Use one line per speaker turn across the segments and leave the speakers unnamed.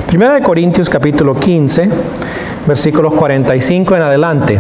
Primera de Corintios capítulo 15, versículos 45 en adelante.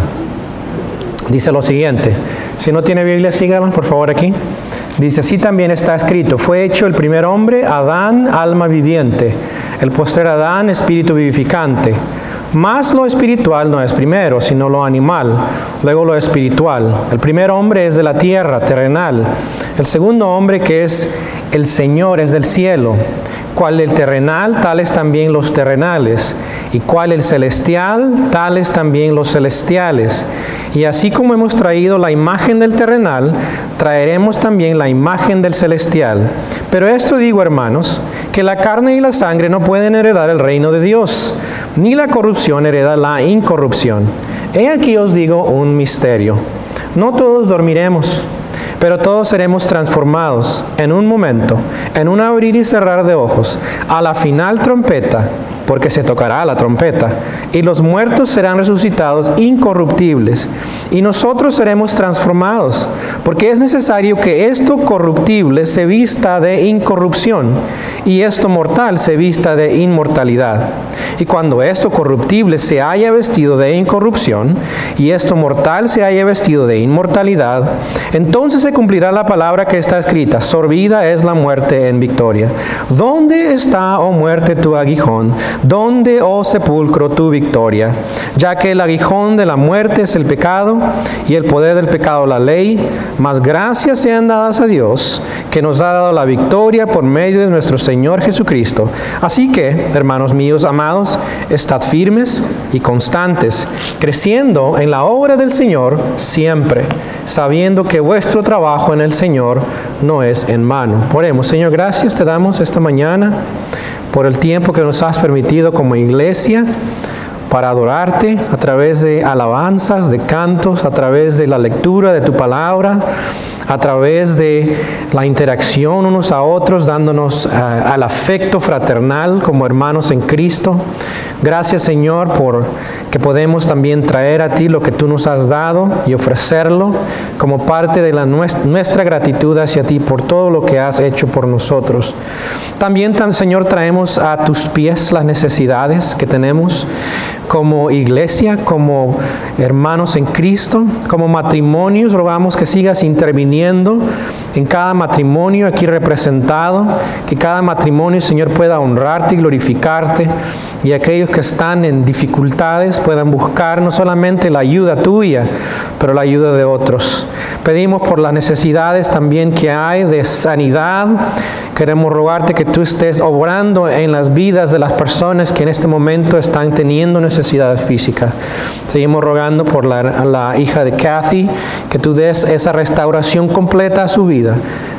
Dice lo siguiente. Si no tiene Biblia, síganlo por favor aquí. Dice, así también está escrito, fue hecho el primer hombre, Adán, alma viviente, el postrer Adán, espíritu vivificante. Mas lo espiritual no es primero, sino lo animal, luego lo espiritual. El primer hombre es de la tierra, terrenal. El segundo hombre, que es el Señor, es del cielo. Cual el terrenal, tales también los terrenales. Y cual el celestial, tales también los celestiales. Y así como hemos traído la imagen del terrenal, traeremos también la imagen del celestial. Pero esto digo, hermanos, que la carne y la sangre no pueden heredar el reino de Dios, ni la corrupción hereda la incorrupción. He aquí os digo un misterio. No todos dormiremos, pero todos seremos transformados en un momento, en un abrir y cerrar de ojos, a la final trompeta, porque se tocará la trompeta, y los muertos serán resucitados incorruptibles, y nosotros seremos transformados, porque es necesario que esto corruptible se vista de incorrupción, y esto mortal se vista de inmortalidad. Y cuando esto corruptible se haya vestido de incorrupción, y esto mortal se haya vestido de inmortalidad, entonces se cumplirá la palabra que está escrita, sorbida es la muerte en victoria. ¿Dónde está, oh muerte, tu aguijón? ¿Dónde, oh sepulcro, tu victoria? Ya que el aguijón de la muerte es el pecado, y el poder del pecado la ley, mas gracias sean dadas a Dios, que nos ha dado la victoria por medio de nuestro Señor Jesucristo. Así que, hermanos míos amados, estad firmes y constantes, creciendo en la obra del Señor siempre, sabiendo que vuestro trabajo en el Señor no es en vano. Oremos. Señor, gracias te damos esta mañana por el tiempo que nos has permitido como iglesia para adorarte a través de alabanzas, de cantos, a través de la lectura de tu palabra, a través de la interacción unos a otros, dándonos al afecto fraternal como hermanos en Cristo. Gracias, Señor, por que podemos también traer a ti lo que tú nos has dado y ofrecerlo como parte de nuestra gratitud hacia ti por todo lo que has hecho por nosotros. También, Señor, traemos a tus pies las necesidades que tenemos como iglesia, como hermanos en Cristo, como matrimonios. Rogamos que sigas interviniendo en cada matrimonio aquí representado, que cada matrimonio, Señor, pueda honrarte y glorificarte, y aquellos que están en dificultades puedan buscar no solamente la ayuda tuya, pero la ayuda de otros. Pedimos por las necesidades también que hay de sanidad. Queremos rogarte que tú estés obrando en las vidas de las personas que en este momento están teniendo necesidad física. Seguimos rogando por la hija de Kathy, que tú des esa restauración completa a su vida.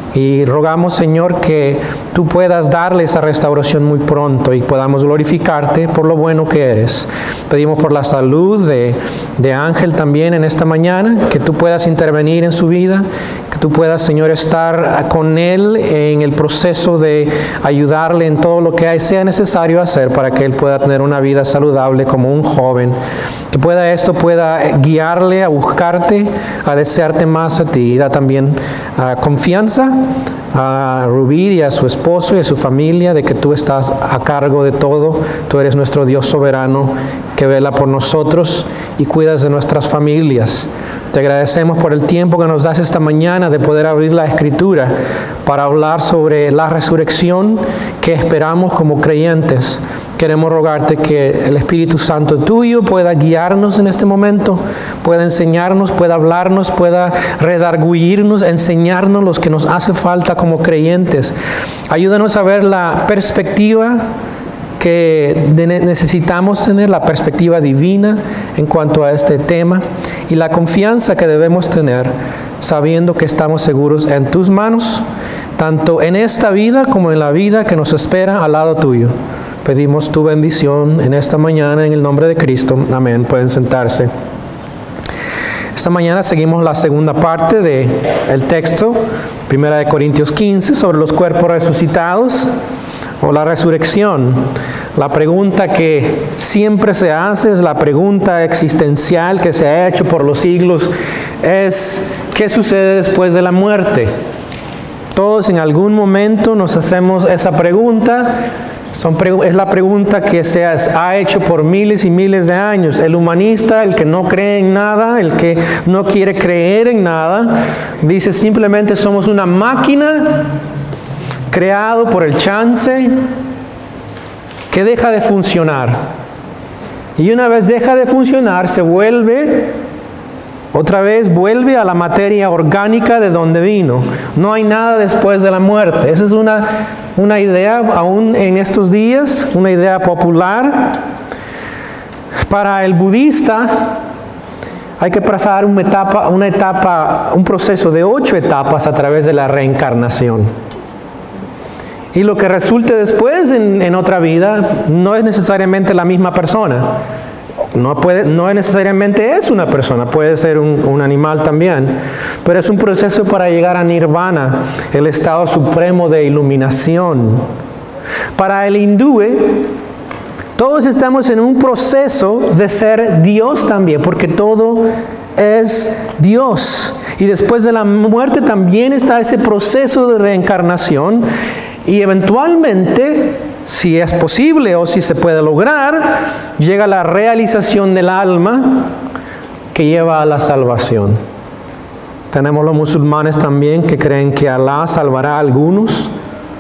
Y rogamos, Señor, que tú puedas darle esa restauración muy pronto y podamos glorificarte por lo bueno que eres. Pedimos por la salud de Ángel también en esta mañana, que tú puedas intervenir en su vida, que tú puedas, Señor, estar con él en el proceso de ayudarle en todo lo que sea necesario hacer para que él pueda tener una vida saludable como un joven. Que esto pueda guiarle a buscarte, a desearte más a ti. Y da también confianza a Rubí y a su esposo y a su familia de que tú estás a cargo de todo. Tú eres nuestro Dios soberano que vela por nosotros y cuidas de nuestras familias. Te agradecemos por el tiempo que nos das esta mañana de poder abrir la Escritura para hablar sobre la resurrección que esperamos como creyentes. Queremos rogarte que el Espíritu Santo tuyo pueda guiarnos en este momento, pueda enseñarnos, pueda hablarnos, pueda redarguirnos, enseñarnos lo que nos hace falta como creyentes. Ayúdanos a ver la perspectiva que necesitamos tener, la perspectiva divina en cuanto a este tema y la confianza que debemos tener sabiendo que estamos seguros en tus manos, tanto en esta vida como en la vida que nos espera al lado tuyo. Pedimos tu bendición en esta mañana en el nombre de Cristo. Amén. Pueden sentarse. Esta mañana seguimos la segunda parte del texto, 1 de Corintios 15, sobre los cuerpos resucitados o la resurrección. La pregunta que siempre se hace es la pregunta existencial que se ha hecho por los siglos, es ¿qué sucede después de la muerte? Todos en algún momento nos hacemos esa pregunta. Es la pregunta que se ha hecho por miles y miles de años. El humanista, el que no cree en nada, el que no quiere creer en nada, dice simplemente somos una máquina creado por el chance que deja de funcionar. Y una vez deja de funcionar, otra vez vuelve a la materia orgánica de donde vino. No hay nada después de la muerte. Esa es una idea aún en estos días, una idea popular. Para el budista hay que pasar un proceso de 8 etapas a través de la reencarnación. Y lo que resulte después en otra vida no es necesariamente la misma persona. No necesariamente es una persona, puede ser un animal también, pero es un proceso para llegar a nirvana, el estado supremo de iluminación. Para el hindú, todos estamos en un proceso de ser Dios también, porque todo es Dios. Y después de la muerte también está ese proceso de reencarnación, y eventualmente, si es posible o si se puede lograr, llega la realización del alma que lleva a la salvación. Tenemos los musulmanes también que creen que Alá salvará a algunos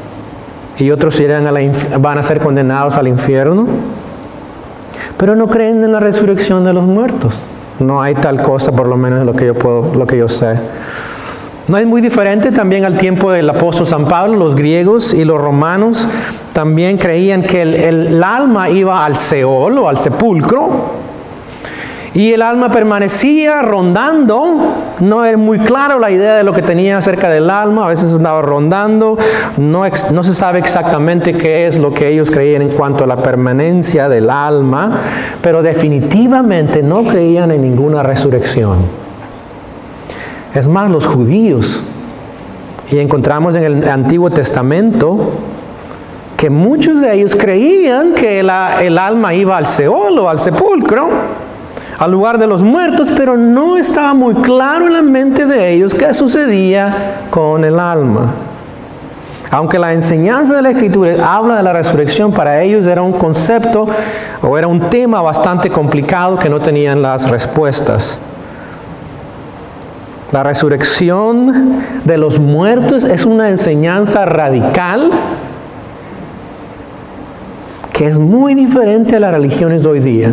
y otros van a ser condenados al infierno, pero no creen en la resurrección de los muertos. No hay tal cosa, por lo menos lo que yo sé. No es muy diferente también al tiempo del apóstol San Pablo. Los griegos y los romanos también creían que el alma iba al Seol o al sepulcro y el alma permanecía rondando. No era muy claro la idea de lo que tenía acerca del alma. A veces andaba rondando. No se sabe exactamente qué es lo que ellos creían en cuanto a la permanencia del alma, pero definitivamente no creían en ninguna resurrección. Es más, los judíos, y encontramos en el Antiguo Testamento que muchos de ellos creían que el alma iba al Seol o al sepulcro, al lugar de los muertos, pero no estaba muy claro en la mente de ellos qué sucedía con el alma. Aunque la enseñanza de la Escritura habla de la resurrección, para ellos era un concepto o era un tema bastante complicado que no tenían las respuestas. La resurrección de los muertos es una enseñanza radical que es muy diferente a las religiones de hoy día.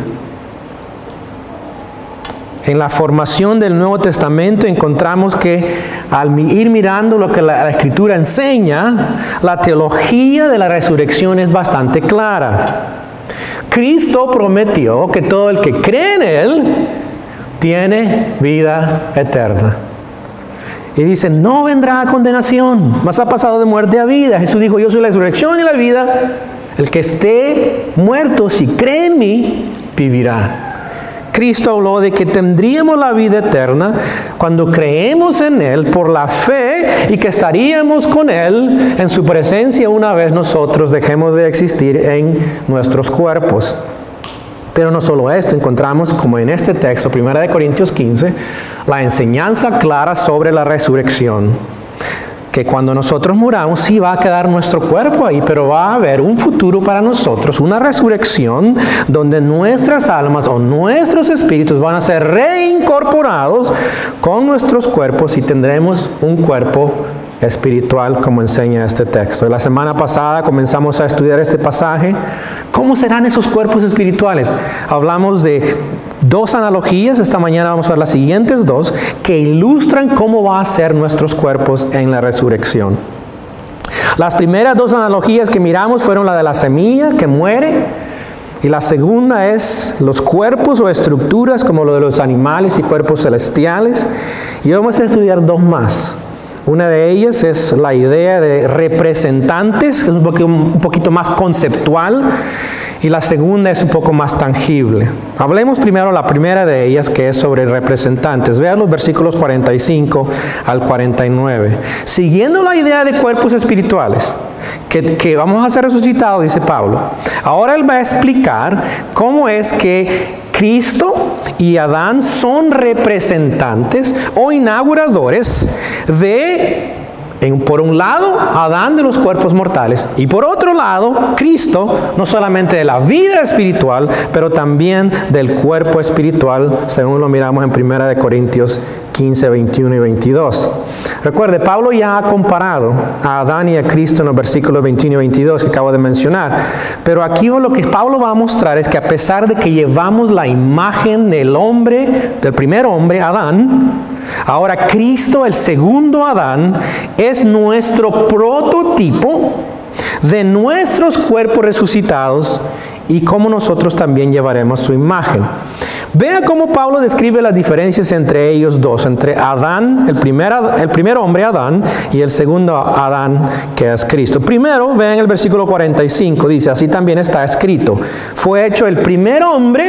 En la formación del Nuevo Testamento encontramos que al ir mirando lo que la Escritura enseña, la teología de la resurrección es bastante clara. Cristo prometió que todo el que cree en Él tiene vida eterna. Y dice, no vendrá a condenación, mas ha pasado de muerte a vida. Jesús dijo, yo soy la resurrección y la vida. El que esté muerto, si cree en mí, vivirá. Cristo habló de que tendríamos la vida eterna cuando creemos en Él por la fe y que estaríamos con Él en su presencia una vez nosotros dejemos de existir en nuestros cuerpos. Pero no solo esto, encontramos como en este texto, 1 Corintios 15, la enseñanza clara sobre la resurrección. Que cuando nosotros muramos, sí va a quedar nuestro cuerpo ahí, pero va a haber un futuro para nosotros, una resurrección donde nuestras almas o nuestros espíritus van a ser reincorporados con nuestros cuerpos y tendremos un cuerpo espiritual, como enseña este texto. La semana pasada comenzamos a estudiar este pasaje. ¿Cómo serán esos cuerpos espirituales? Hablamos de 2 analogías. Esta mañana vamos a ver las siguientes 2 que ilustran cómo va a ser nuestros cuerpos en la resurrección. Las primeras 2 analogías que miramos fueron la de la semilla que muere, y la segunda es los cuerpos o estructuras como lo de los animales y cuerpos celestiales. Y vamos a estudiar 2 más. Una de ellas es la idea de representantes, que es un poquito más conceptual, y la segunda es un poco más tangible. Hablemos primero la primera de ellas, que es sobre representantes. Vean los versículos 45 al 49. Siguiendo la idea de cuerpos espirituales, que vamos a ser resucitados, dice Pablo. Ahora él va a explicar cómo es que Cristo y Adán son representantes o inauguradores de Por un lado, Adán de los cuerpos mortales, y por otro lado, Cristo, no solamente de la vida espiritual, pero también del cuerpo espiritual, según lo miramos en 1 Corintios 15, 21 y 22. Recuerde, Pablo ya ha comparado a Adán y a Cristo en los versículos 21 y 22 que acabo de mencionar. Pero aquí lo que Pablo va a mostrar es que a pesar de que llevamos la imagen del hombre, del primer hombre, Adán, ahora Cristo, el segundo Adán, es nuestro prototipo de nuestros cuerpos resucitados y cómo nosotros también llevaremos su imagen. Vea cómo Pablo describe las diferencias entre ellos dos, entre Adán, el primer hombre Adán, y el segundo Adán, que es Cristo. Primero, vean el versículo 45, dice, así también está escrito, fue hecho el primer hombre,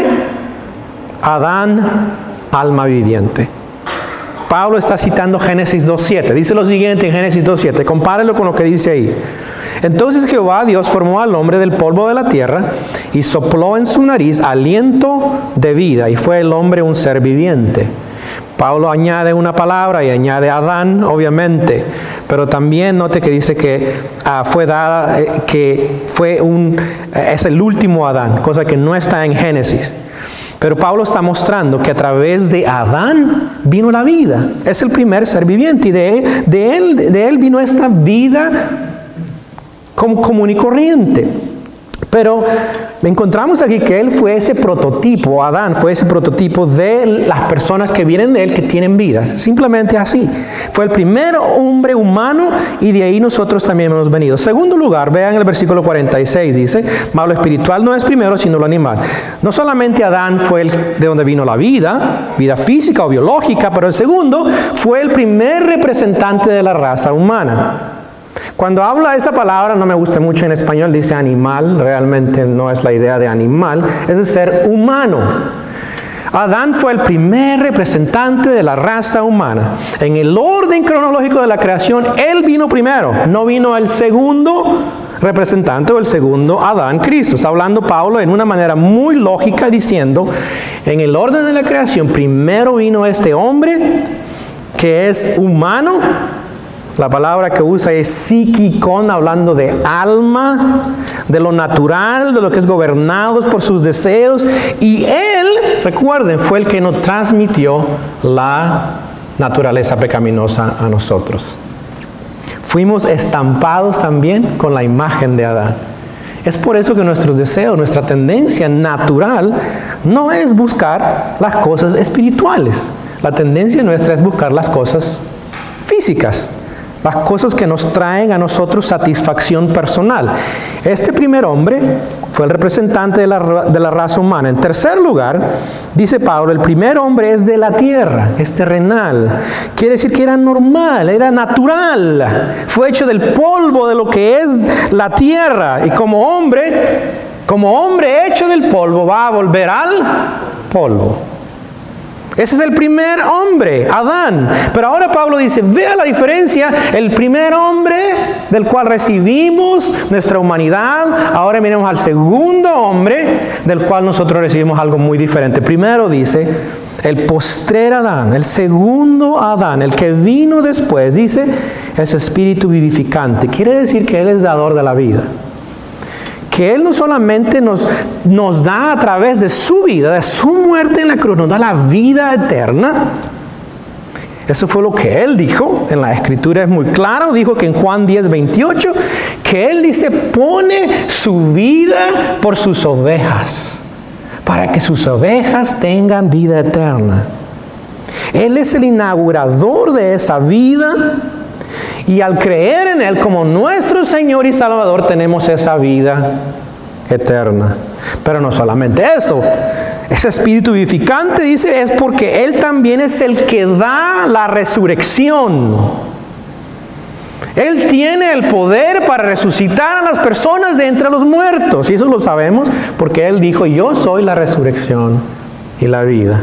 Adán, alma viviente. Pablo está citando Génesis 2.7, dice lo siguiente en Génesis 2.7, compárelo con lo que dice ahí. Entonces Jehová Dios formó al hombre del polvo de la tierra y sopló en su nariz aliento de vida, y fue el hombre un ser viviente. Pablo añade una palabra y añade Adán, obviamente, pero también note que dice que es el último Adán, cosa que no está en Génesis. Pero Pablo está mostrando que a través de Adán vino la vida. Es el primer ser viviente y de él vino esta vida común y corriente. Pero encontramos aquí que él fue ese prototipo, Adán fue ese prototipo de las personas que vienen de él que tienen vida. Simplemente así. Fue el primer hombre humano y de ahí nosotros también hemos venido. Segundo lugar, vean el versículo 46, dice, mas lo espiritual no es primero sino lo animal. No solamente Adán fue de donde vino la vida física o biológica, pero el segundo fue el primer representante de la raza humana. Cuando habla de esa palabra, no me gusta mucho en español, dice animal, realmente no es la idea de animal, es de ser humano. Adán fue el primer representante de la raza humana. En el orden cronológico de la creación, él vino primero, no vino el segundo representante o el segundo Adán, Cristo. Está hablando Pablo en una manera muy lógica diciendo, en el orden de la creación, primero vino este hombre que es humano. La palabra que usa es psíquicon, hablando de alma, de lo natural, de lo que es gobernados por sus deseos. Y él, recuerden, fue el que nos transmitió la naturaleza pecaminosa a nosotros. Fuimos estampados también con la imagen de Adán. Es por eso que nuestros deseos, nuestra tendencia natural, no es buscar las cosas espirituales. La tendencia nuestra es buscar las cosas físicas. Las cosas que nos traen a nosotros satisfacción personal. Este primer hombre fue el representante de la raza humana. En tercer lugar, dice Pablo, el primer hombre es de la tierra, es terrenal. Quiere decir que era normal, era natural. Fue hecho del polvo de lo que es la tierra. Y como hombre hecho del polvo, va a volver al polvo. Ese es el primer hombre, Adán. Pero ahora Pablo dice, vea la diferencia, el primer hombre del cual recibimos nuestra humanidad, ahora miremos al segundo hombre del cual nosotros recibimos algo muy diferente. Primero dice, el postrer Adán, el segundo Adán, el que vino después, dice, es espíritu vivificante. Quiere decir que él es dador de la vida. Que él no solamente nos da a través de su vida, de su muerte en la cruz, nos da la vida eterna. Eso fue lo que él dijo, en la escritura es muy claro, dijo que en Juan 10:28, que él dice, pone su vida por sus ovejas, para que sus ovejas tengan vida eterna. Él es el inaugurador de esa vida. Y al creer en Él como nuestro Señor y Salvador, tenemos esa vida eterna. Pero no solamente eso. Ese espíritu vivificante, dice, es porque Él también es el que da la resurrección. Él tiene el poder para resucitar a las personas de entre los muertos. Y eso lo sabemos porque Él dijo, yo soy la resurrección y la vida.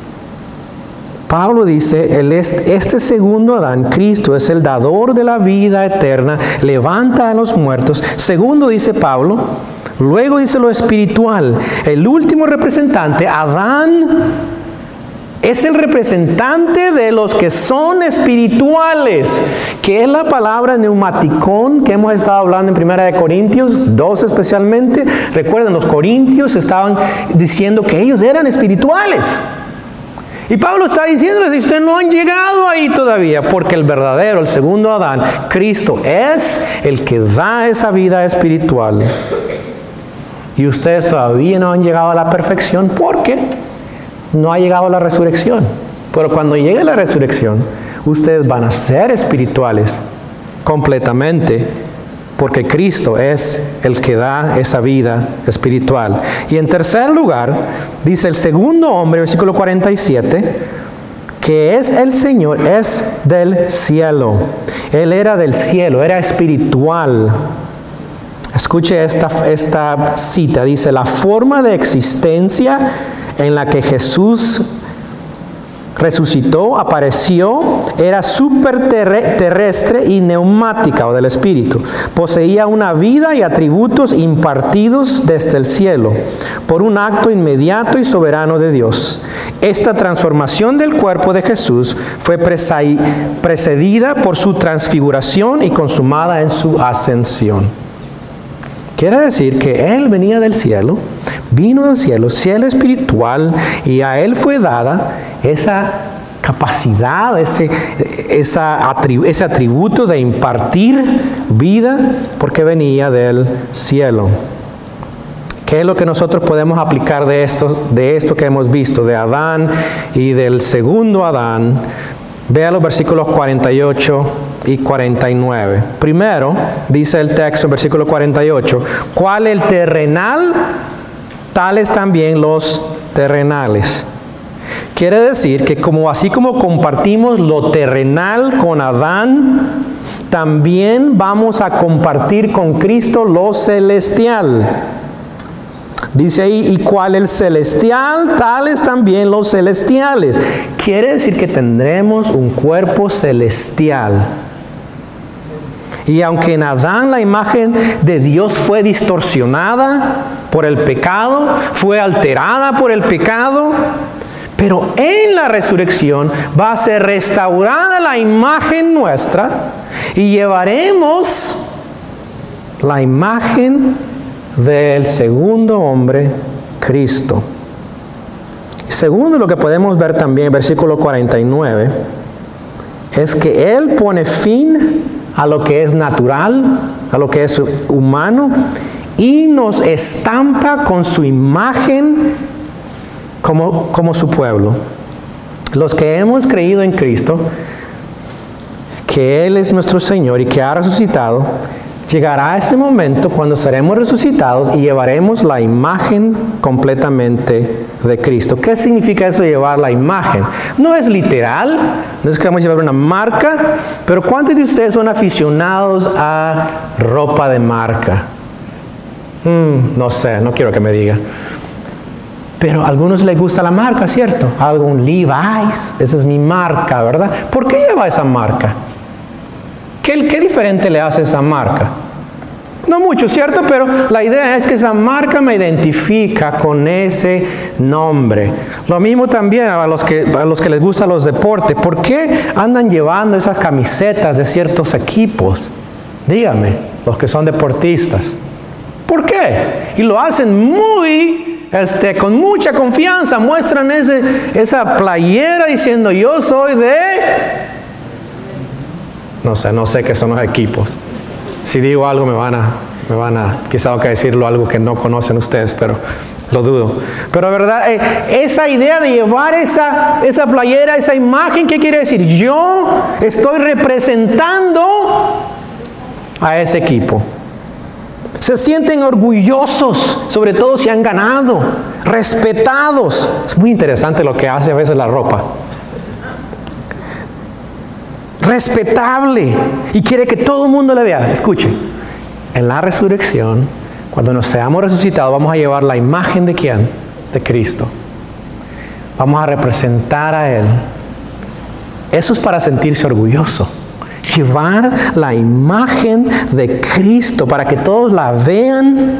Pablo dice, este segundo Adán, Cristo, es el dador de la vida eterna, levanta a los muertos. Segundo, dice Pablo, luego dice lo espiritual. El último representante, Adán, Es el representante de los que son espirituales, que es la palabra neumaticón que hemos estado hablando en 1 Corintios 2 especialmente. Recuerden, los corintios estaban diciendo que ellos eran espirituales. Y Pablo está diciéndoles, ustedes no han llegado ahí todavía, porque el verdadero, el segundo Adán, Cristo, es el que da esa vida espiritual. Y ustedes todavía no han llegado a la perfección porque no ha llegado la resurrección. Pero cuando llegue la resurrección, ustedes van a ser espirituales completamente, porque Cristo es el que da esa vida espiritual. Y en tercer lugar, dice el segundo hombre, versículo 47, que es el Señor, es del cielo. Él era del cielo, era espiritual. Escuche esta cita, dice, la forma de existencia en la que Jesús resucitó, apareció, era superterrestre y neumática o del Espíritu. Poseía una vida y atributos impartidos desde el cielo por un acto inmediato y soberano de Dios. Esta transformación del cuerpo de Jesús fue precedida por su transfiguración y consumada en su ascensión. Quiere decir que Él venía del cielo, vino del cielo, cielo espiritual, y a Él fue dada esa capacidad, ese atributo de impartir vida, porque venía del cielo. ¿Qué es lo que nosotros podemos aplicar de esto que hemos visto, de Adán y del segundo Adán? Vea los versículos 48 y 49. Primero, dice el texto en versículo 48, ¿cuál el terrenal? Tales también los terrenales. Quiere decir que así como compartimos lo terrenal con Adán, también vamos a compartir con Cristo lo celestial. Dice ahí, y cuál el celestial, tales también los celestiales. Quiere decir que tendremos un cuerpo celestial. Y aunque en Adán la imagen de Dios fue distorsionada por el pecado, fue alterada por el pecado, pero en la resurrección va a ser restaurada la imagen nuestra y llevaremos la imagen del segundo hombre, Cristo. Segundo, lo que podemos ver también, versículo 49, es que Él pone fin a lo que es natural, a lo que es humano, y nos estampa con su imagen como su pueblo. Los que hemos creído en Cristo, que Él es nuestro Señor y que ha resucitado, llegará ese momento cuando seremos resucitados y llevaremos la imagen completamente de Cristo. ¿Qué significa eso de llevar la imagen? No es literal, no es que vamos a llevar una marca, pero ¿cuántos de ustedes son aficionados a ropa de marca? No sé, no quiero que me diga. Pero a algunos les gusta la marca, ¿cierto? Algún Levi's, esa es mi marca, ¿verdad? ¿Por qué lleva esa marca? ¿Qué diferente le hace esa marca? No mucho, ¿cierto? Pero la idea es que esa marca me identifica con ese nombre. Lo mismo también a los que les gustan los deportes. ¿Por qué andan llevando esas camisetas de ciertos equipos? Dígame, los que son deportistas. ¿Por qué? Y lo hacen con mucha confianza. Muestran esa playera diciendo, yo soy de... No sé qué son los equipos. Si digo algo me van a quizá tengo que decirlo algo que no conocen ustedes, pero lo dudo. Pero verdad, esa idea de llevar esa playera, esa imagen, ¿qué quiere decir? Yo estoy representando a ese equipo. Se sienten orgullosos, sobre todo si han ganado, respetados. Es muy interesante lo que hace a veces la ropa. Respetable, y quiere que todo el mundo le vea. Escuche, en la resurrección, cuando nos seamos resucitados, vamos a llevar la imagen de ¿quién? De Cristo. Vamos a representar a Él. Eso es para sentirse orgulloso. Llevar la imagen de Cristo para que todos la vean.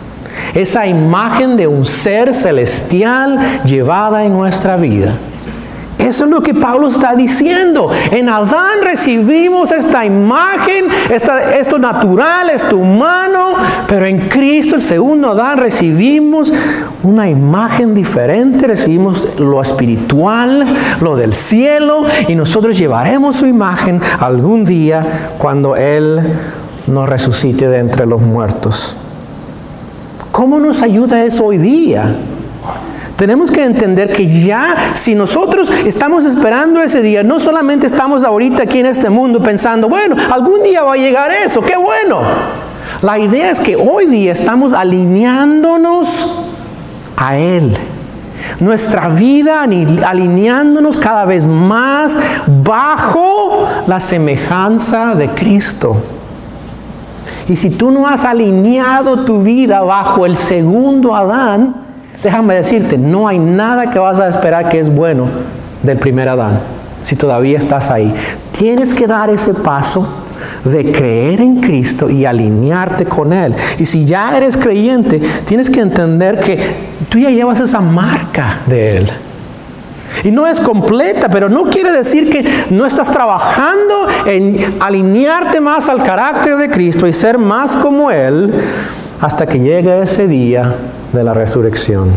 Esa imagen de un ser celestial llevada en nuestra vida. Eso es lo que Pablo está diciendo. En Adán recibimos esta imagen, esto natural, esto humano, pero en Cristo, el segundo Adán, recibimos una imagen diferente, recibimos lo espiritual, lo del cielo, y nosotros llevaremos su imagen algún día cuando Él nos resucite de entre los muertos. ¿Cómo nos ayuda eso hoy día? Tenemos que entender que ya, si nosotros estamos esperando ese día, no solamente estamos ahorita aquí en este mundo pensando, bueno, algún día va a llegar eso, qué bueno. La idea es que hoy día estamos alineándonos a Él. Nuestra vida alineándonos cada vez más bajo la semejanza de Cristo. Y si tú no has alineado tu vida bajo el segundo Adán, déjame decirte, no hay nada que vas a esperar que es bueno del primer Adán, si todavía estás ahí. Tienes que dar ese paso de creer en Cristo y alinearte con Él. Y si ya eres creyente, tienes que entender que tú ya llevas esa marca de Él. Y no es completa, pero no quiere decir que no estás trabajando en alinearte más al carácter de Cristo y ser más como Él hasta que llegue ese día de la resurrección.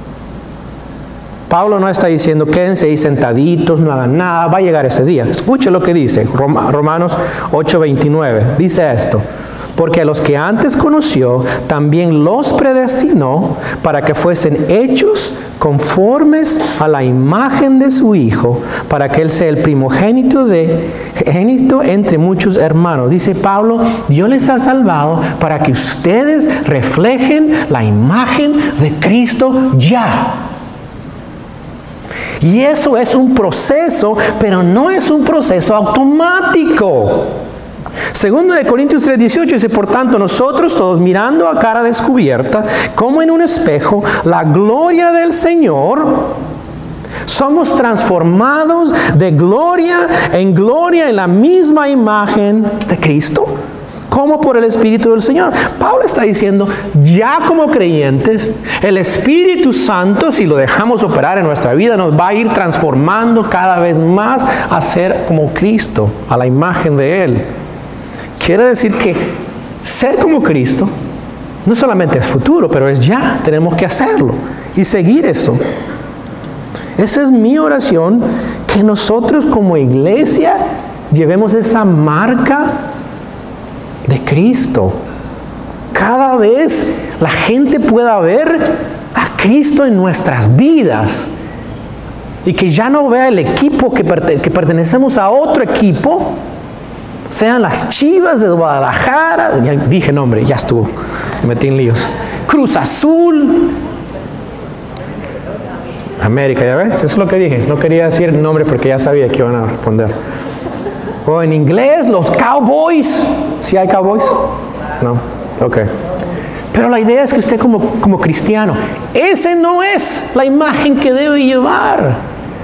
Pablo no está diciendo quédense ahí sentaditos, no hagan nada, va a llegar ese día. Escuche lo que dice Romanos 8:29. Dice esto: porque a los que antes conoció, también los predestinó para que fuesen hechos conformes a la imagen de su Hijo, para que Él sea el primogénito entre muchos hermanos. Dice Pablo, Dios les ha salvado para que ustedes reflejen la imagen de Cristo ya. Y eso es un proceso, pero no es un proceso automático. Segundo de Corintios 3:18 dice, por tanto, nosotros todos mirando a cara descubierta, como en un espejo, la gloria del Señor, somos transformados de gloria en la misma imagen de Cristo, como por el Espíritu del Señor. Pablo está diciendo, ya como creyentes, el Espíritu Santo, si lo dejamos operar en nuestra vida, nos va a ir transformando cada vez más a ser como Cristo, a la imagen de Él. Quiere decir que ser como Cristo no solamente es futuro, pero es ya. Tenemos que hacerlo y seguir eso. Esa es mi oración, que nosotros como iglesia llevemos esa marca de Cristo. Cada vez la gente pueda ver a Cristo en nuestras vidas y que ya no vea el equipo que pertenecemos a otro equipo, sean las Chivas de Guadalajara, ya dije nombre, ya estuvo, me metí en líos, Cruz Azul, América, ¿ya ves? Eso es lo que dije, no quería decir el nombre porque ya sabía que iban a responder. O en inglés, los Cowboys. ¿Sí hay Cowboys? No, ok. Pero la idea es que usted como cristiano, esa no es la imagen que debe llevar.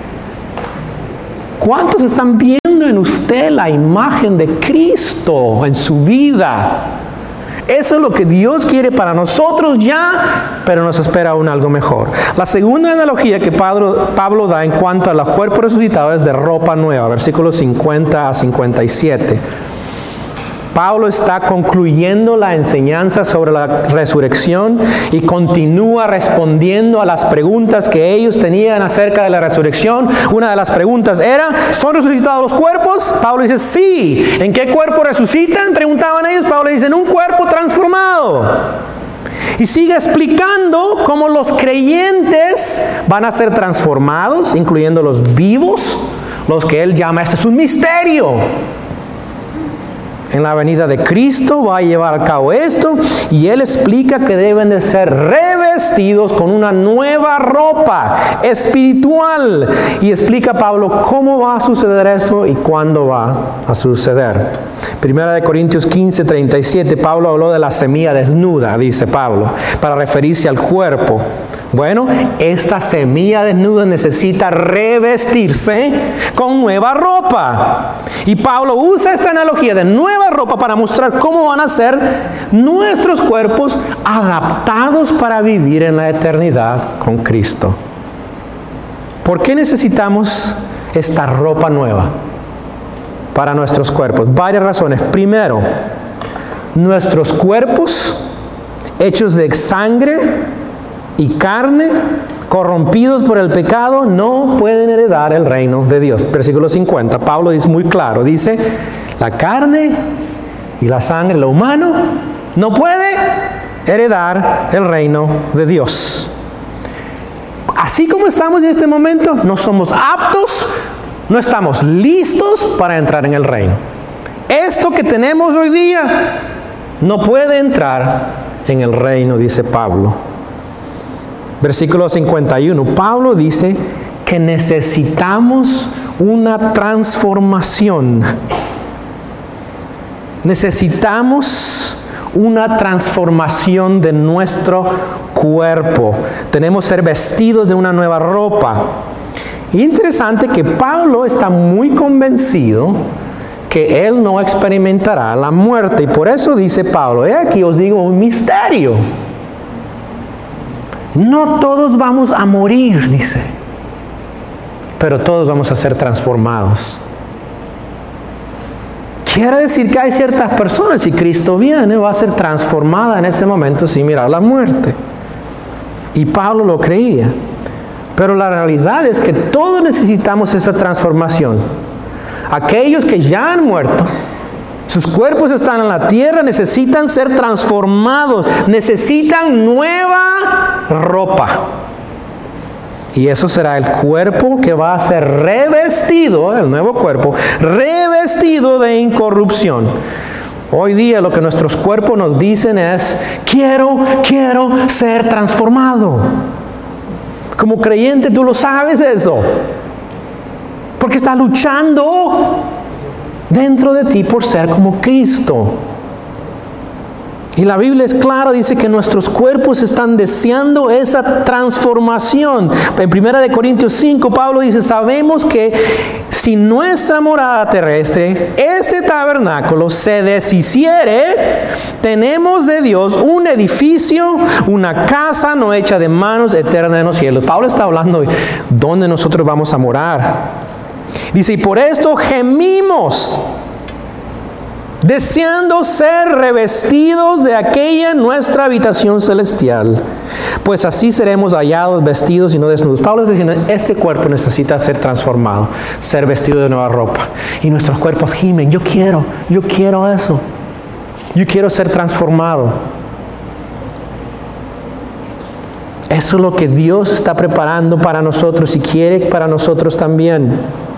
¿Cuántos están viendo en usted la imagen de Cristo en su vida? Eso es lo que Dios quiere para nosotros ya, pero nos espera aún algo mejor. La segunda analogía que Pablo da en cuanto a los cuerpos resucitados es de ropa nueva, versículos 50 a 57. Pablo está concluyendo la enseñanza sobre la resurrección y continúa respondiendo a las preguntas que ellos tenían acerca de la resurrección. Una de las preguntas era, ¿son resucitados los cuerpos? Pablo dice, sí. ¿En qué cuerpo resucitan? Preguntaban ellos. Pablo dice, en un cuerpo transformado. Y sigue explicando cómo los creyentes van a ser transformados, incluyendo los vivos, los que él llama, este es un misterio. En la venida de Cristo va a llevar a cabo esto, y Él explica que deben de ser revestidos con una nueva ropa espiritual. Y explica Pablo cómo va a suceder eso y cuándo va a suceder. Primera de Corintios 15:37, Pablo habló de la semilla desnuda, dice Pablo, para referirse al cuerpo. Bueno, esta semilla desnuda necesita revestirse con nueva ropa. Y Pablo usa esta analogía de nueva ropa para mostrar cómo van a ser nuestros cuerpos adaptados para vivir en la eternidad con Cristo. ¿Por qué necesitamos esta ropa nueva para nuestros cuerpos? Varias razones. Primero, nuestros cuerpos, hechos de sangre y carne, corrompidos por el pecado, no pueden heredar el reino de Dios. Versículo 50, Pablo dice muy claro, dice, la carne y la sangre, lo humano, no puede heredar el reino de Dios. Así como estamos en este momento, no somos aptos, no estamos listos para entrar en el reino. Esto que tenemos hoy día no puede entrar en el reino, dice Pablo. Versículo 51, Pablo dice que necesitamos una transformación. Necesitamos una transformación de nuestro cuerpo. Tenemos que ser vestidos de una nueva ropa. Interesante que Pablo está muy convencido que él no experimentará la muerte. Y por eso dice Pablo, aquí os digo un misterio. No todos vamos a morir, dice, pero todos vamos a ser transformados. Quiere decir que hay ciertas personas, si Cristo viene, va a ser transformada en ese momento sin mirar la muerte. Y Pablo lo creía. Pero la realidad es que todos necesitamos esa transformación. Aquellos que ya han muerto, sus cuerpos están en la tierra, necesitan ser transformados, necesitan nueva ropa. Y eso será el cuerpo que va a ser revestido, el nuevo cuerpo, revestido de incorrupción. Hoy día lo que nuestros cuerpos nos dicen es, quiero ser transformado. Como creyente tú lo sabes eso. Porque estás luchando dentro de ti por ser como Cristo. Y la Biblia es clara, dice que nuestros cuerpos están deseando esa transformación. En 1 Corintios 5, Pablo dice, sabemos que si nuestra morada terrestre, este tabernáculo, se deshiciere, tenemos de Dios un edificio, una casa no hecha de manos, eterna en los cielos. Pablo está hablando de dónde nosotros vamos a morar. Dice, y por esto gemimos, deseando ser revestidos de aquella nuestra habitación celestial, pues así seremos hallados vestidos y no desnudos. Pablo está diciendo, este cuerpo necesita ser transformado, ser vestido de nueva ropa. Y nuestros cuerpos gimen, yo quiero eso. Yo quiero ser transformado. Eso es lo que Dios está preparando para nosotros y quiere para nosotros también.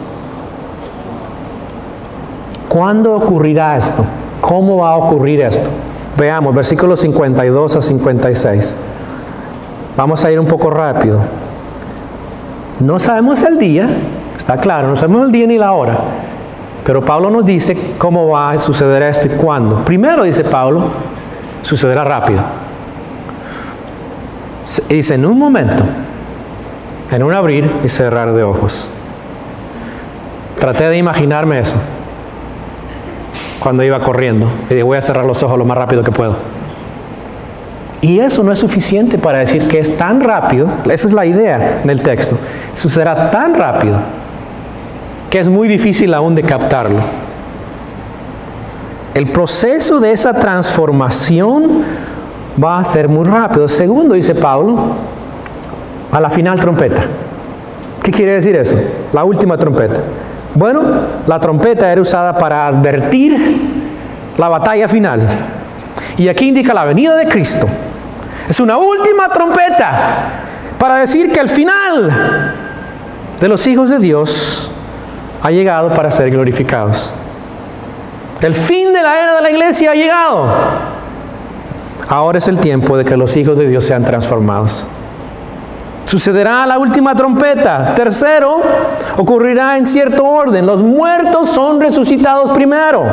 ¿Cuándo ocurrirá esto? ¿Cómo va a ocurrir esto? Veamos, versículos 52 a 56. Vamos a ir un poco rápido. No sabemos el día, está claro, no sabemos el día ni la hora. Pero Pablo nos dice cómo va a suceder esto y cuándo. Primero, dice Pablo, sucederá rápido. Dice, en un momento, en un abrir y cerrar de ojos. Traté de imaginarme eso cuando iba corriendo. Y dije, voy a cerrar los ojos lo más rápido que puedo. Y eso no es suficiente para decir que es tan rápido. Esa es la idea del texto. Sucederá tan rápido que es muy difícil aún de captarlo. El proceso de esa transformación va a ser muy rápido. Segundo, dice Pablo, a la final trompeta. ¿Qué quiere decir eso? La última trompeta. Bueno, la trompeta era usada para advertir la batalla final. Y aquí indica la venida de Cristo. Es una última trompeta para decir que el final de los hijos de Dios ha llegado para ser glorificados. El fin de la era de la iglesia ha llegado. Ahora es el tiempo de que los hijos de Dios sean transformados. Sucederá la última trompeta. Tercero, ocurrirá en cierto orden. Los muertos son resucitados primero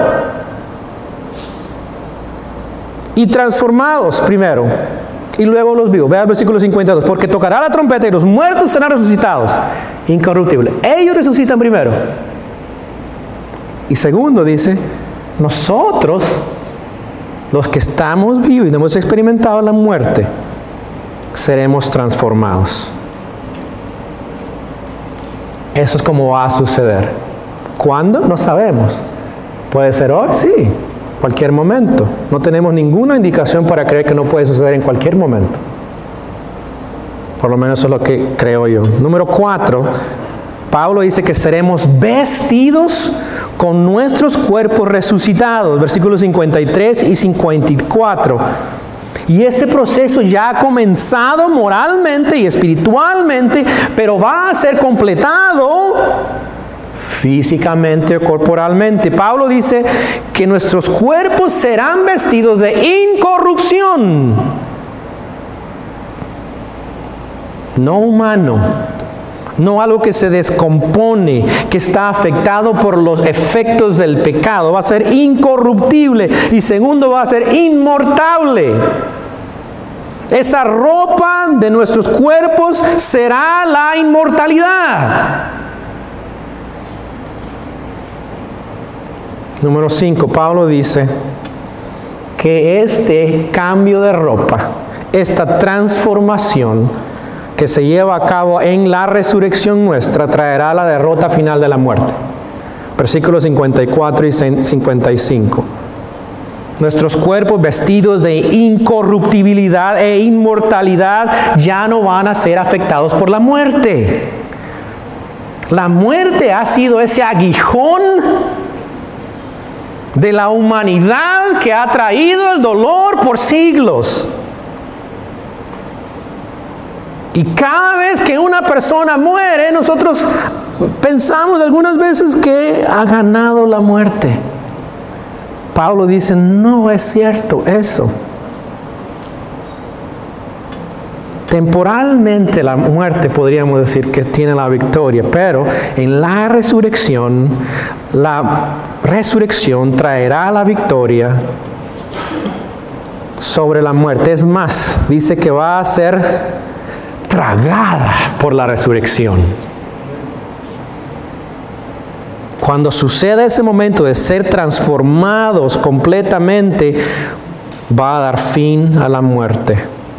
y transformados primero, y luego los vivos. Vea el versículo 52. Porque tocará la trompeta y los muertos serán resucitados incorruptibles. Ellos resucitan primero. Y segundo, dice, nosotros, los que estamos vivos y no hemos experimentado la muerte, seremos transformados. Eso es como va a suceder. ¿Cuándo? No sabemos. ¿Puede ser hoy? Sí, cualquier momento. No tenemos ninguna indicación para creer que no puede suceder en cualquier momento. Por lo menos eso es lo que creo yo. Número 4, Pablo dice que seremos vestidos con nuestros cuerpos resucitados. Versículos 53 y 54. Y este proceso ya ha comenzado moralmente y espiritualmente, pero va a ser completado físicamente o corporalmente. Pablo dice que nuestros cuerpos serán vestidos de incorrupción, no humano, no algo que se descompone, que está afectado por los efectos del pecado. Va a ser incorruptible y segundo, va a ser inmortable. Esa ropa de nuestros cuerpos será la inmortalidad. Número 5, Pablo dice que este cambio de ropa, esta transformación que se lleva a cabo en la resurrección nuestra, traerá la derrota final de la muerte. Versículos 54 y 55. Nuestros cuerpos vestidos de incorruptibilidad e inmortalidad ya no van a ser afectados por la muerte. La muerte ha sido ese aguijón de la humanidad que ha traído el dolor por siglos. Y cada vez que una persona muere, nosotros pensamos algunas veces que ha ganado la muerte. Pablo dice, no es cierto eso. Temporalmente la muerte podríamos decir que tiene la victoria, pero en la resurrección traerá la victoria sobre la muerte. Es más, dice que va a ser tragada por la resurrección. Cuando suceda ese momento de ser transformados completamente, va a dar fin a la muerte.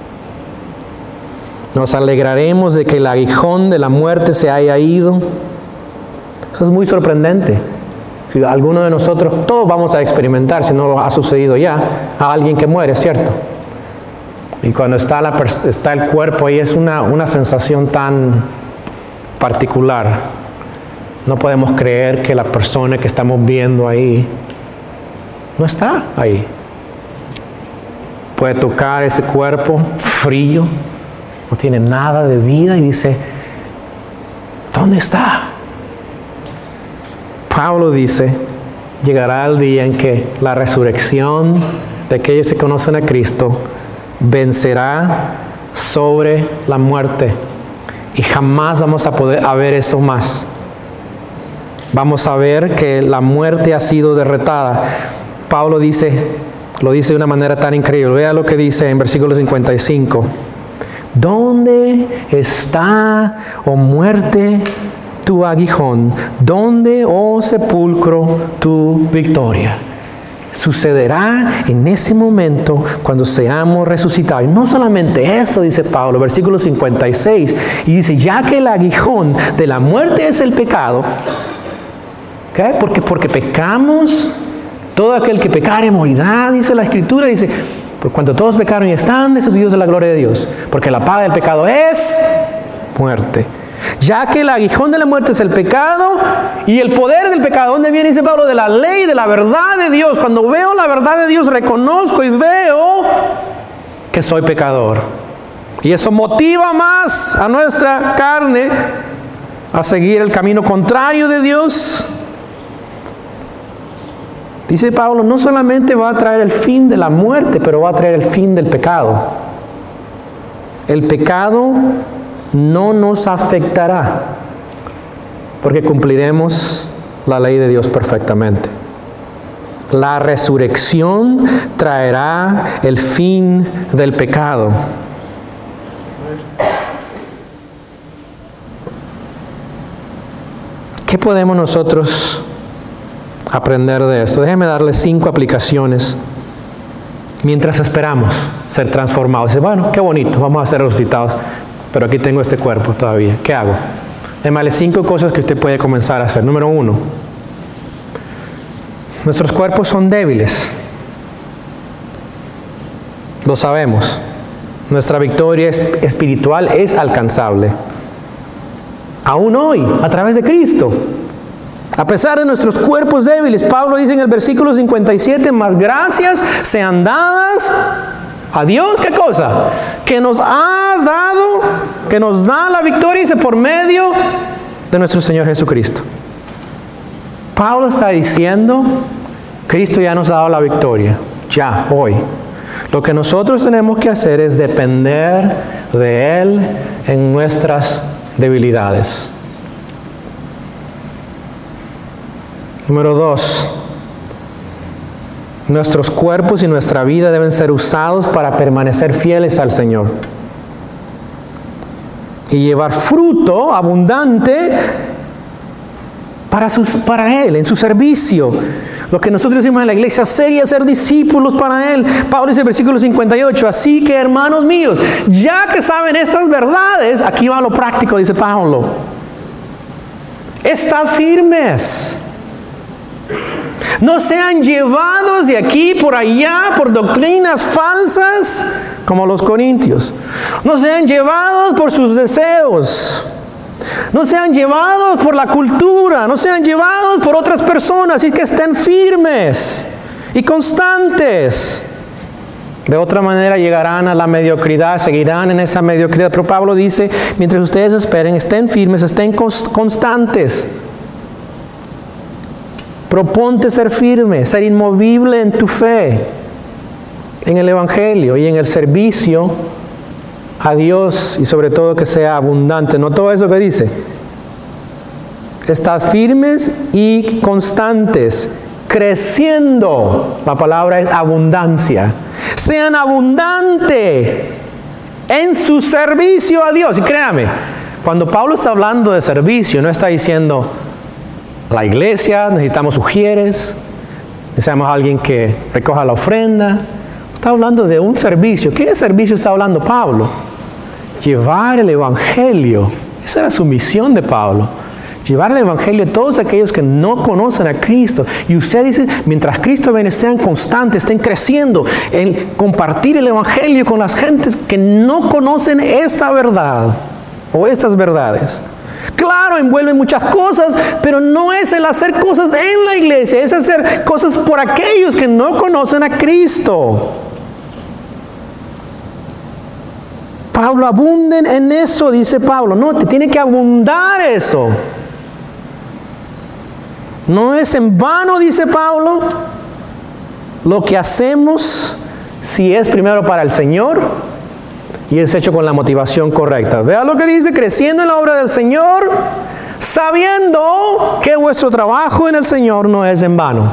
Nos alegraremos de que el aguijón de la muerte se haya ido. Eso es muy sorprendente. Si alguno de nosotros, todos vamos a experimentar, si no ha sucedido ya, a alguien que muere, ¿cierto? Y cuando está el cuerpo ahí es una sensación tan particular. No podemos creer que la persona que estamos viendo ahí no está ahí. Puede tocar ese cuerpo frío, no tiene nada de vida y dice, ¿dónde está? Pablo dice, llegará el día en que la resurrección de aquellos que conocen a Cristo vencerá sobre la muerte y jamás vamos a poder ver eso más. Vamos a ver que la muerte ha sido derrotada. Pablo lo dice de una manera tan increíble. Vea lo que dice en versículo 55. ¿Dónde está, oh muerte, tu aguijón? ¿Dónde, oh sepulcro, tu victoria? Sucederá en ese momento cuando seamos resucitados. Y no solamente esto, dice Pablo, versículo 56, y dice, ya que el aguijón de la muerte es el pecado, ¿okay? Porque pecamos, todo aquel que pecare morirá, dice la Escritura, dice, por cuanto todos pecaron y están destituidos de la gloria de Dios, porque la paga del pecado es muerte. Ya que el aguijón de la muerte es el pecado y el poder del pecado, ¿dónde viene? Dice Pablo, de la ley, de la verdad de Dios. Cuando veo la verdad de Dios, reconozco y veo que soy pecador. Y eso motiva más a nuestra carne a seguir el camino contrario de Dios. Dice Pablo, no solamente va a traer el fin de la muerte, pero va a traer el fin del pecado. El pecado no nos afectará, porque cumpliremos la ley de Dios perfectamente. La resurrección traerá el fin del pecado. ¿Qué podemos nosotros aprender de esto? Déjenme darles 5 aplicaciones mientras esperamos ser transformados. Dice, bueno, qué bonito, vamos a ser resucitados, pero aquí tengo este cuerpo todavía. ¿Qué hago? Además, 5 cosas que usted puede comenzar a hacer. Número 1. Nuestros cuerpos son débiles. Lo sabemos. Nuestra victoria espiritual es alcanzable. Aún hoy, a través de Cristo. A pesar de nuestros cuerpos débiles, Pablo dice en el versículo 57, más gracias sean dadas a Dios, ¿qué cosa? Que nos ha dado, que nos da la victoria, dice, por medio de nuestro Señor Jesucristo. Pablo está diciendo, Cristo ya nos ha dado la victoria, ya, hoy. Lo que nosotros tenemos que hacer es depender de Él en nuestras debilidades. Número 2. Nuestros cuerpos y nuestra vida deben ser usados para permanecer fieles al Señor y llevar fruto abundante para Él, en su servicio. Lo que nosotros decimos en la iglesia, sería ser discípulos para Él. Pablo dice en el versículo 58, así que hermanos míos, ya que saben estas verdades, aquí va lo práctico, dice Pablo. Estad firmes. No sean llevados de aquí por allá por doctrinas falsas como los corintios. No sean llevados por sus deseos. No sean llevados por la cultura. No sean llevados por otras personas. Así que estén firmes y constantes. De otra manera llegarán a la mediocridad, seguirán en esa mediocridad. Pero Pablo dice, mientras ustedes esperen, estén firmes, estén constantes. Proponte ser firme, ser inmovible en tu fe, en el Evangelio y en el servicio a Dios, y sobre todo que sea abundante. ¿No todo eso que dice? Estad firmes y constantes, creciendo. La palabra es abundancia. Sean abundantes en su servicio a Dios. Y créame, cuando Pablo está hablando de servicio, no está diciendo la iglesia, necesitamos ujieres, necesitamos a alguien que recoja la ofrenda. Está hablando de un servicio. ¿Qué servicio está hablando Pablo? Llevar el Evangelio. Esa era su misión de Pablo. Llevar el Evangelio a todos aquellos que no conocen a Cristo. Y usted dice, mientras Cristo viene, sean constantes, estén creciendo en compartir el Evangelio con las gentes que no conocen esta verdad o estas verdades. Claro, envuelve muchas cosas, pero no es el hacer cosas en la iglesia, es hacer cosas por aquellos que no conocen a Cristo. Pablo, abunden en eso, dice Pablo. No, te tiene que abundar eso. No es en vano, dice Pablo, lo que hacemos si es primero para el Señor y es hecho con la motivación correcta. Vea lo que dice, creciendo en la obra del Señor, sabiendo que vuestro trabajo en el Señor no es en vano.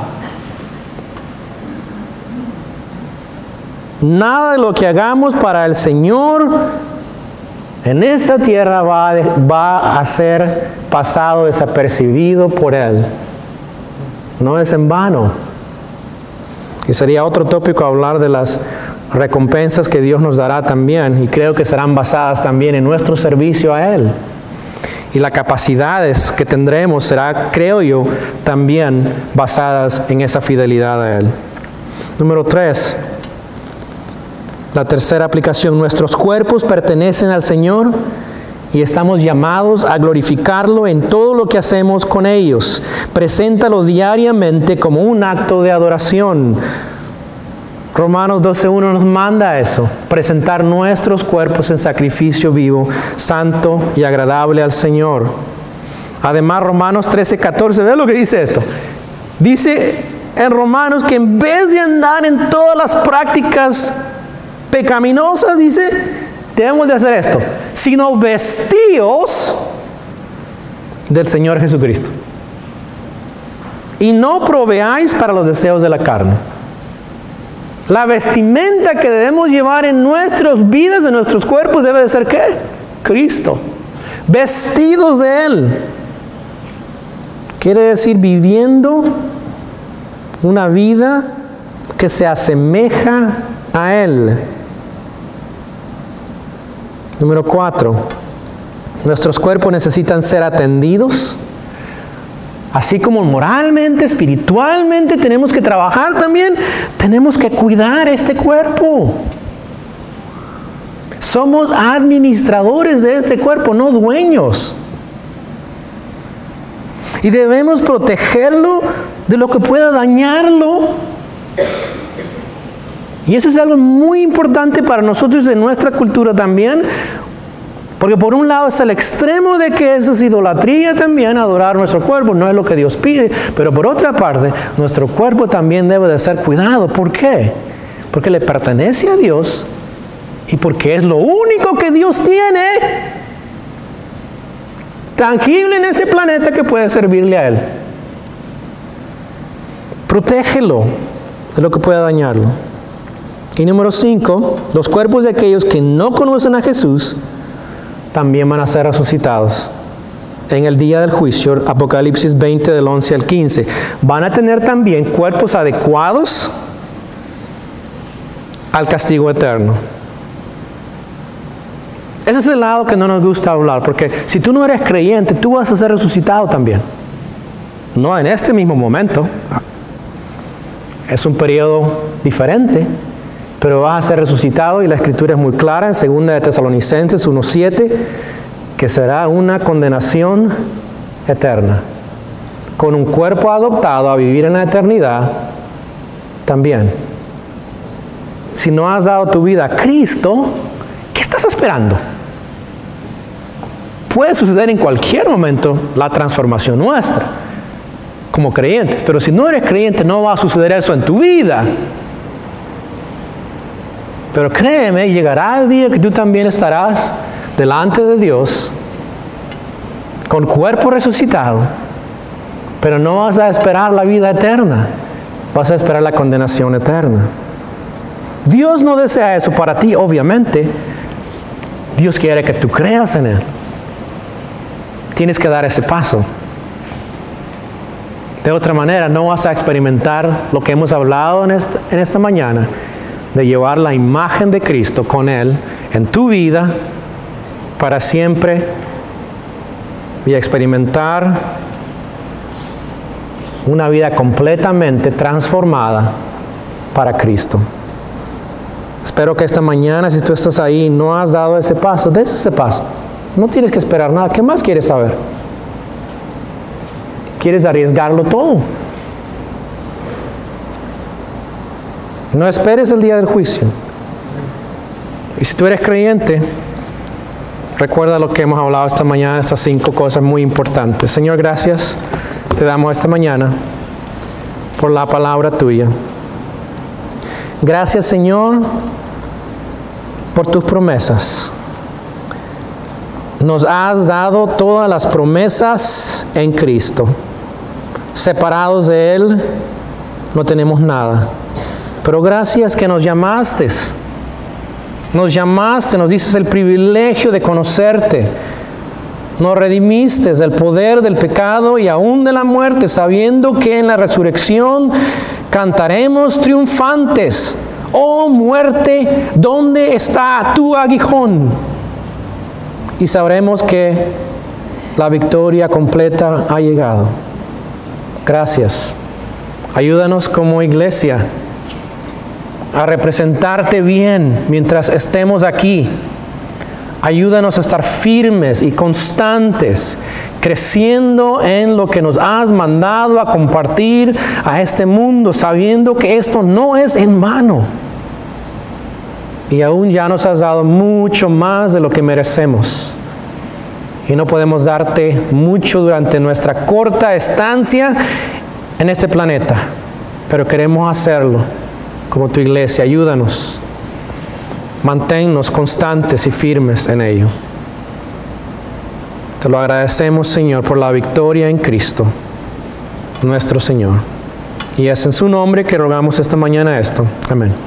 Nada de lo que hagamos para el Señor en esta tierra va a ser pasado desapercibido por Él. No es en vano. Y sería otro tópico hablar de las recompensas que Dios nos dará también, y creo que serán basadas también en nuestro servicio a Él. Y las capacidades que tendremos será, creo yo, también basadas en esa fidelidad a Él. Número 3. La tercera aplicación. Nuestros cuerpos pertenecen al Señor y estamos llamados a glorificarlo en todo lo que hacemos con ellos. Preséntalo diariamente como un acto de adoración. Romanos 12:1 nos manda eso, presentar nuestros cuerpos en sacrificio vivo, santo y agradable al Señor. Además, Romanos 13:14, ¿ve lo que dice esto? Dice en Romanos que en vez de andar en todas las prácticas pecaminosas, dice, debemos de hacer esto, sino vestíos del Señor Jesucristo. Y no proveáis para los deseos de la carne. La vestimenta que debemos llevar en nuestras vidas, en nuestros cuerpos, debe de ser ¿qué? Cristo. Vestidos de Él. Quiere decir viviendo una vida que se asemeja a Él. Número 4. Nuestros cuerpos necesitan ser atendidos. Así como moralmente, espiritualmente tenemos que trabajar también, tenemos que cuidar este cuerpo. Somos administradores de este cuerpo, no dueños. Y debemos protegerlo de lo que pueda dañarlo. Y eso es algo muy importante para nosotros en nuestra cultura también. Porque por un lado está el extremo de que eso es idolatría también, adorar nuestro cuerpo, no es lo que Dios pide. Pero por otra parte, nuestro cuerpo también debe de ser cuidado. ¿Por qué? Porque le pertenece a Dios y porque es lo único que Dios tiene tangible en este planeta que puede servirle a Él. Protégelo de lo que pueda dañarlo. Y número 5, los cuerpos de aquellos que no conocen a Jesús también van a ser resucitados en el día del juicio. Apocalipsis 20 del 11 al 15. Van a tener también cuerpos adecuados al castigo eterno. Ese es el lado que no nos gusta hablar, porque si tú no eres creyente, tú vas a ser resucitado también. No en este mismo momento. Es un periodo diferente, pero vas a ser resucitado, y la Escritura es muy clara en 2 de Tesalonicenses 1:7, que será una condenación eterna, con un cuerpo adoptado a vivir en la eternidad también. Si no has dado tu vida a Cristo, ¿qué estás esperando? Puede suceder en cualquier momento la transformación nuestra como creyentes, pero si no eres creyente no va a suceder eso en tu vida. Pero créeme, llegará el día que tú también estarás delante de Dios con cuerpo resucitado, pero no vas a esperar la vida eterna, vas a esperar la condenación eterna. Dios no desea eso para ti, obviamente. Dios quiere que tú creas en Él. Tienes que dar ese paso. De otra manera, no vas a experimentar lo que hemos hablado en esta mañana, de llevar la imagen de Cristo con Él en tu vida para siempre y experimentar una vida completamente transformada para Cristo. Espero que esta mañana, si tú estás ahí y no has dado ese paso, des ese paso. No tienes que esperar nada. ¿Qué más quieres saber? ¿Quieres arriesgarlo todo? No esperes el día del juicio. Y si tú eres creyente, recuerda lo que hemos hablado esta mañana, estas 5 cosas muy importantes. Señor, gracias te damos esta mañana por la palabra tuya. Gracias, Señor, por tus promesas. Nos has dado todas las promesas en Cristo. Separados de Él, no tenemos nada. Pero gracias que nos llamaste. Nos llamaste, nos dices el privilegio de conocerte. Nos redimiste del poder del pecado y aún de la muerte, sabiendo que en la resurrección cantaremos triunfantes. Oh muerte, ¿dónde está tu aguijón? Y sabremos que la victoria completa ha llegado. Gracias. Ayúdanos como iglesia a representarte bien mientras estemos aquí. Ayúdanos a estar firmes y constantes, creciendo en lo que nos has mandado a compartir a este mundo, sabiendo que esto no es en vano. Y aún ya nos has dado mucho más de lo que merecemos. Y no podemos darte mucho durante nuestra corta estancia en este planeta, pero queremos hacerlo como tu iglesia. Ayúdanos. Manténnos constantes y firmes en ello. Te lo agradecemos, Señor, por la victoria en Cristo, nuestro Señor. Y es en su nombre que rogamos esta mañana esto. Amén.